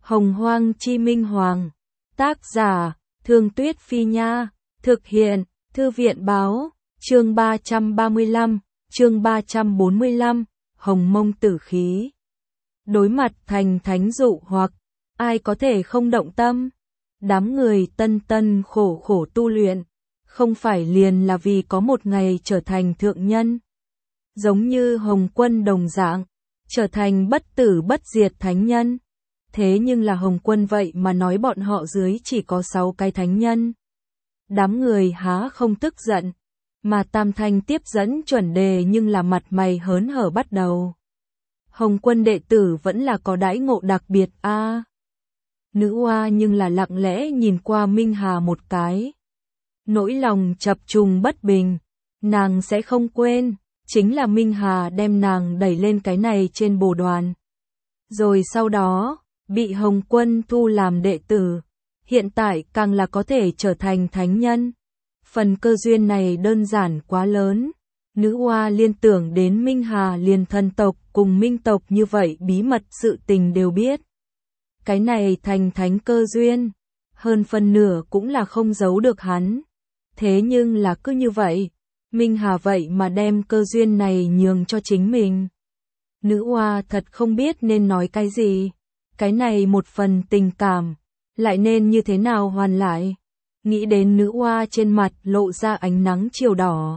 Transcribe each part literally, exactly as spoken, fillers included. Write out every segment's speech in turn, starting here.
Hồng Hoang Chi Minh Hoàng. Tác giả, Thương Tuyết Phi Nha. Thực hiện, Thư viện Báo. Chương ba trăm ba mươi lăm, chương ba trăm bốn mươi lăm, Hồng Mông Tử Khí. Đối mặt thành thánh dụ hoặc, ai có thể không động tâm? Đám người tân tân khổ khổ tu luyện, không phải liền là vì có một ngày trở thành thượng nhân. Giống như Hồng Quân đồng dạng, trở thành bất tử bất diệt thánh nhân. Thế nhưng là Hồng Quân vậy mà nói bọn họ dưới chỉ có sáu cái thánh nhân. Đám người há không tức giận, mà Tam Thanh tiếp dẫn chuẩn đề nhưng là mặt mày hớn hở bắt đầu. Hồng Quân đệ tử vẫn là có đãi ngộ đặc biệt a. À, nữ oa nhưng là lặng lẽ nhìn qua Minh Hà một cái. Nỗi lòng chập trùng bất bình, nàng sẽ không quên, chính là Minh Hà đem nàng đẩy lên cái này trên bồ đoàn. Rồi sau đó, bị Hồng Quân thu làm đệ tử, hiện tại càng là có thể trở thành thánh nhân. Phần cơ duyên này đơn giản quá lớn, nữ oa liên tưởng đến Minh Hà liền thần tộc cùng Minh tộc như vậy bí mật sự tình đều biết. Cái này thành thánh cơ duyên, hơn phần nửa cũng là không giấu được hắn. Thế nhưng là cứ như vậy, Minh Hà vậy mà đem cơ duyên này nhường cho chính mình. Nữ oa thật không biết nên nói cái gì. Cái này một phần tình cảm, lại nên như thế nào hoàn lại. Nghĩ đến nữ oa trên mặt lộ ra ánh nắng chiều đỏ.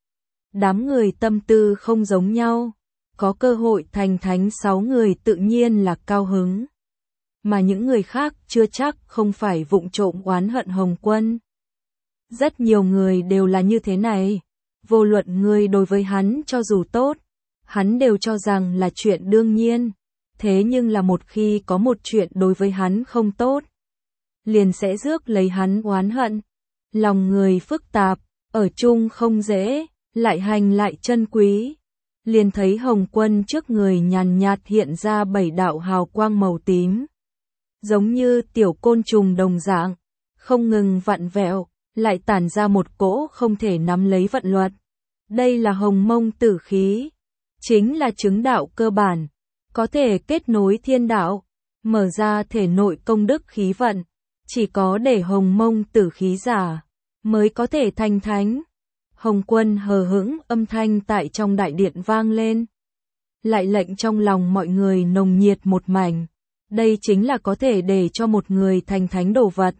Đám người tâm tư không giống nhau, có cơ hội thành thánh sáu người tự nhiên là cao hứng. Mà những người khác chưa chắc không phải vụng trộm oán hận Hồng Quân. Rất nhiều người đều là như thế này, vô luận người đối với hắn cho dù tốt, hắn đều cho rằng là chuyện đương nhiên. Thế nhưng là một khi có một chuyện đối với hắn không tốt, liền sẽ rước lấy hắn oán hận. Lòng người phức tạp, ở chung không dễ, lại hành lại chân quý. Liền thấy Hồng Quân trước người nhàn nhạt hiện ra bảy đạo hào quang màu tím. Giống như tiểu côn trùng đồng dạng, không ngừng vặn vẹo, lại tản ra một cỗ không thể nắm lấy vận luật. Đây là Hồng Mông Tử Khí, chính là chứng đạo cơ bản. Có thể kết nối thiên đạo, mở ra thể nội công đức khí vận, chỉ có để Hồng Mông Tử Khí giả, mới có thể thành thánh. Hồng Quân hờ hững âm thanh tại trong đại điện vang lên. Lại lệnh trong lòng mọi người nồng nhiệt một mảnh. Đây chính là có thể để cho một người thành thánh đồ vật.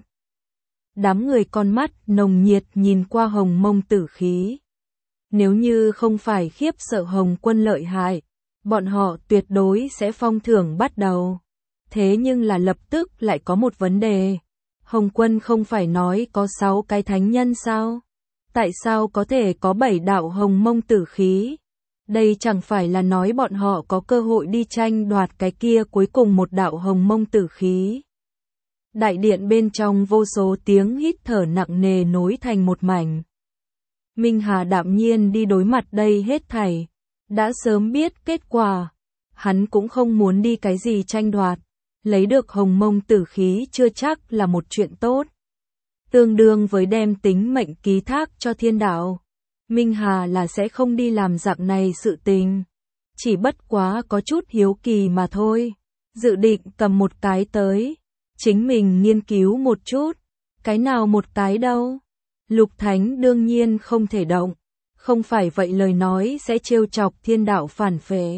Đám người con mắt nồng nhiệt nhìn qua Hồng Mông Tử Khí. Nếu như không phải khiếp sợ Hồng Quân lợi hại, bọn họ tuyệt đối sẽ phong thưởng bắt đầu. Thế nhưng là lập tức lại có một vấn đề. Hồng Quân không phải nói có sáu cái thánh nhân sao? Tại sao có thể có bảy đạo Hồng Mông Tử Khí? Đây chẳng phải là nói bọn họ có cơ hội đi tranh đoạt cái kia cuối cùng một đạo Hồng Mông Tử Khí. Đại điện bên trong vô số tiếng hít thở nặng nề nối thành một mảnh. Minh Hà đạm nhiên đi đối mặt đây hết thảy. Đã sớm biết kết quả, hắn cũng không muốn đi cái gì tranh đoạt, lấy được Hồng Mông Tử Khí chưa chắc là một chuyện tốt. Tương đương với đem tính mệnh ký thác cho thiên đạo, Minh Hà là sẽ không đi làm dạng này sự tình. Chỉ bất quá có chút hiếu kỳ mà thôi, dự định cầm một cái tới, chính mình nghiên cứu một chút, cái nào một cái đâu. Lục Thánh đương nhiên không thể động. Không phải vậy lời nói sẽ trêu chọc thiên đạo phản phệ.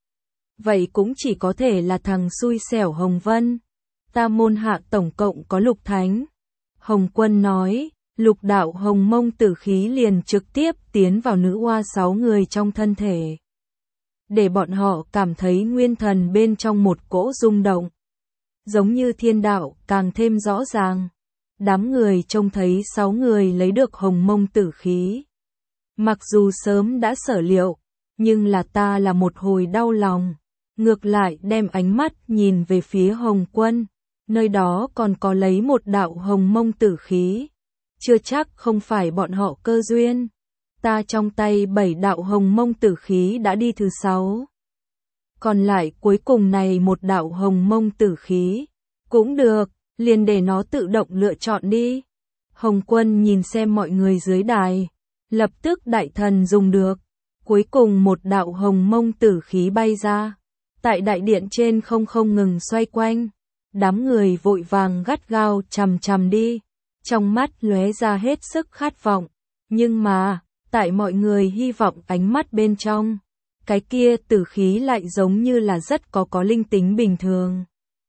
Vậy cũng chỉ có thể là thằng xui xẻo Hồng Vân. Ta môn hạ tổng cộng có lục thánh. Hồng Quân nói, lục đạo Hồng Mông Tử Khí liền trực tiếp tiến vào nữ oa sáu người trong thân thể. Để bọn họ cảm thấy nguyên thần bên trong một cỗ rung động. Giống như thiên đạo càng thêm rõ ràng. Đám người trông thấy sáu người lấy được Hồng Mông Tử Khí. Mặc dù sớm đã sở liệu, nhưng là ta là một hồi đau lòng. Ngược lại đem ánh mắt nhìn về phía Hồng Quân, nơi đó còn có lấy một đạo Hồng Mông Tử Khí. Chưa chắc không phải bọn họ cơ duyên. Ta trong tay bảy đạo Hồng Mông Tử Khí đã đi thứ sáu. Còn lại cuối cùng này một đạo Hồng Mông Tử Khí. Cũng được, liền để nó tự động lựa chọn đi. Hồng Quân nhìn xem mọi người dưới đài. Lập tức đại thần dùng được. Cuối cùng một đạo Hồng Mông Tử Khí bay ra. Tại đại điện trên không không ngừng xoay quanh. Đám người vội vàng gắt gao chằm chằm đi, trong mắt lóe ra hết sức khát vọng, nhưng mà, tại mọi người hy vọng ánh mắt bên trong, cái kia tử khí lại giống như là rất có có linh tính bình thường.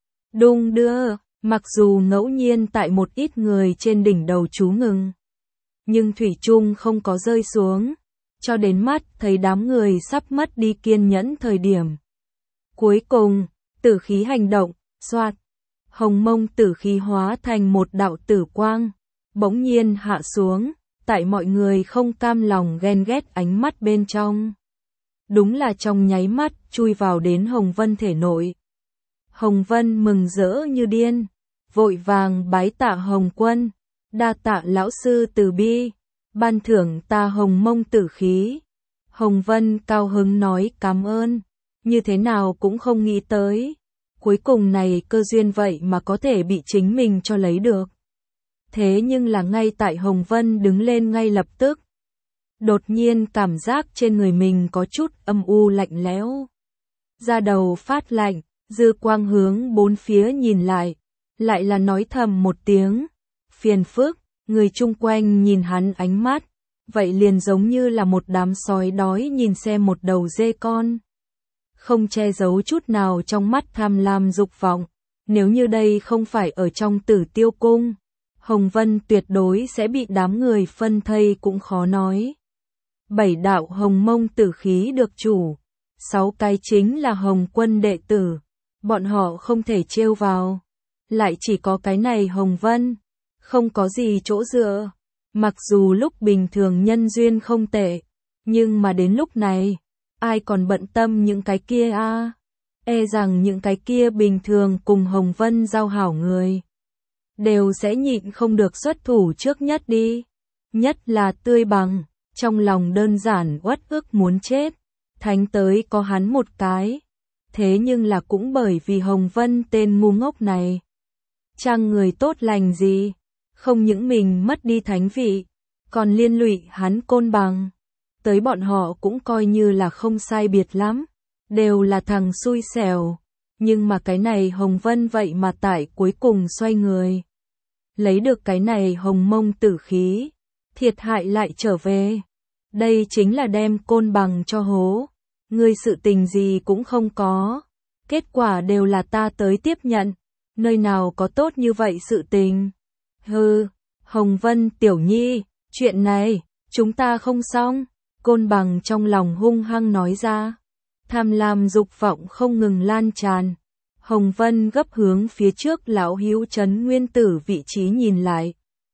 Đung đưa, mặc dù ngẫu nhiên tại một ít người trên đỉnh đầu chú ngừng, nhưng thủy chung không có rơi xuống, cho đến mắt thấy đám người sắp mất đi kiên nhẫn thời điểm. Cuối cùng, tử khí hành động, xoạt, hồng mông tử khí hóa thành một đạo tử quang, bỗng nhiên hạ xuống, tại mọi người không cam lòng ghen ghét ánh mắt bên trong. Đúng là trong nháy mắt chui vào đến Hồng Vân thể nội. Hồng Vân mừng rỡ như điên, vội vàng bái tạ Hồng Quân, đa tạ lão sư từ bi, ban thưởng ta hồng mông tử khí. Hồng Vân cao hứng nói cảm ơn, như thế nào cũng không nghĩ tới. Cuối cùng này cơ duyên vậy mà có thể bị chính mình cho lấy được. Thế nhưng là ngay tại Hồng Vân đứng lên ngay lập tức. Đột nhiên cảm giác trên người mình có chút âm u lạnh lẽo. Da đầu phát lạnh, dư quang hướng bốn phía nhìn lại, lại là nói thầm một tiếng. Phiền phức, người chung quanh nhìn hắn ánh mắt, vậy liền giống như là một đám sói đói nhìn xem một đầu dê con. Không che giấu chút nào trong mắt tham lam dục vọng, nếu như đây không phải ở trong Tử Tiêu Cung, Hồng Vân tuyệt đối sẽ bị đám người phân thây cũng khó nói. Bảy đạo hồng mông tử khí được chủ, sáu cái chính là Hồng Quân đệ tử, bọn họ không thể trêu vào, lại chỉ có cái này Hồng Vân, không có gì chỗ dựa, mặc dù lúc bình thường nhân duyên không tệ, nhưng mà đến lúc này, ai còn bận tâm những cái kia a? À? E rằng những cái kia bình thường cùng Hồng Vân giao hảo người, đều sẽ nhịn không được xuất thủ trước nhất đi, nhất là Tươi Bằng. Trong lòng đơn giản uất ức muốn chết, thánh tới có hắn một cái. Thế nhưng là cũng bởi vì Hồng Vân tên ngu ngốc này. Chăng người tốt lành gì, không những mình mất đi thánh vị, còn liên lụy hắn Côn Bằng. Tới bọn họ cũng coi như là không sai biệt lắm, đều là thằng xui xẻo. Nhưng mà cái này Hồng Vân vậy mà tại cuối cùng xoay người. Lấy được cái này hồng mông tử khí, thiệt hại lại trở về. Đây chính là đem Côn Bằng cho hố. Ngươi sự tình gì cũng không có. Kết quả đều là ta tới tiếp nhận. Nơi nào có tốt như vậy sự tình. Hừ, Hồng Vân tiểu nhi, chuyện này, chúng ta không xong. Côn Bằng trong lòng hung hăng nói ra. Tham lam dục vọng không ngừng lan tràn. Hồng Vân gấp hướng phía trước lão hữu Trấn Nguyên Tử vị trí nhìn lại.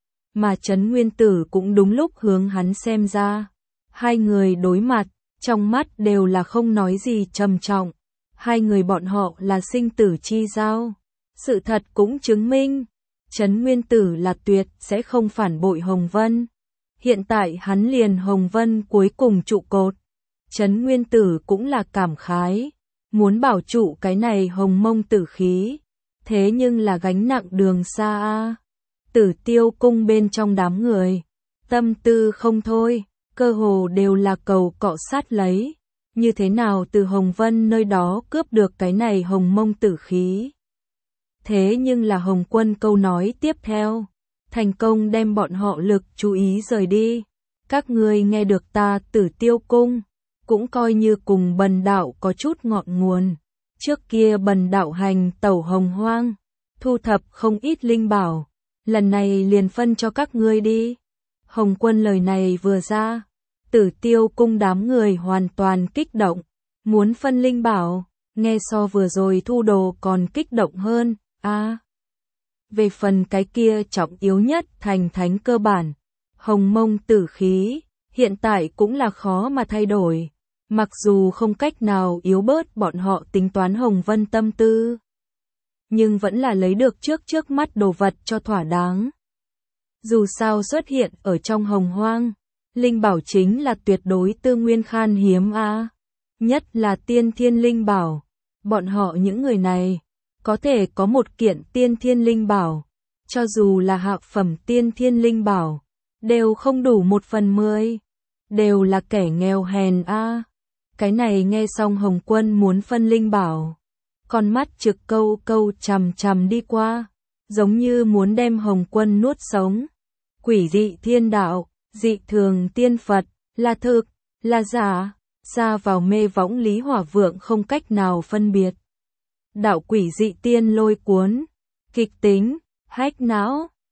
Mà Trấn Nguyên Tử cũng đúng lúc hướng hắn xem ra. Hai người đối mặt, trong mắt đều là không nói gì trầm trọng. Hai người bọn họ là sinh tử chi giao. Sự thật cũng chứng minh, Trấn Nguyên Tử là tuyệt sẽ không phản bội Hồng Vân. Hiện tại hắn liền Hồng Vân cuối cùng trụ cột. Trấn Nguyên Tử cũng là cảm khái, muốn bảo trụ cái này hồng mông tử khí. Thế nhưng là gánh nặng đường xa a. Tử Tiêu Cung bên trong đám người, tâm tư không thôi. Cơ hồ đều là cầu cọ sát lấy, như thế nào từ Hồng Vân nơi đó cướp được cái này hồng mông tử khí. Thế nhưng là Hồng Quân câu nói tiếp theo, thành công đem bọn họ lực chú ý rời đi. Các ngươi nghe được ta Tử Tiêu Cung, cũng coi như cùng Bần Đạo có chút ngọn nguồn. Trước kia Bần Đạo hành tẩu hồng hoang, thu thập không ít linh bảo, lần này liền phân cho các ngươi đi. Hồng Quân lời này vừa ra, Tử Tiêu Cung đám người hoàn toàn kích động, muốn phân linh bảo, nghe so vừa rồi thu đồ còn kích động hơn, a. À, về phần cái kia trọng yếu nhất thành thánh cơ bản, hồng mông tử khí, hiện tại cũng là khó mà thay đổi, mặc dù không cách nào yếu bớt bọn họ tính toán Hồng Vân tâm tư, nhưng vẫn là lấy được trước trước mắt đồ vật cho thỏa đáng. Dù sao xuất hiện ở trong hồng hoang, linh bảo chính là tuyệt đối tư nguyên khan hiếm a, à. Nhất là tiên thiên linh bảo, bọn họ những người này, có thể có một kiện tiên thiên linh bảo, cho dù là hạ phẩm tiên thiên linh bảo, đều không đủ một phần mười, đều là kẻ nghèo hèn a. À. Cái này nghe xong Hồng Quân muốn phân linh bảo, con mắt trực câu câu chằm chằm đi qua, giống như muốn đem Hồng Quân nuốt sống. Quỷ dị thiên đạo, dị thường tiên Phật, là thực, là giả, xa vào mê võng Lý Hỏa Vượng không cách nào phân biệt. Đạo quỷ dị tiên lôi cuốn, kịch tính, hách não,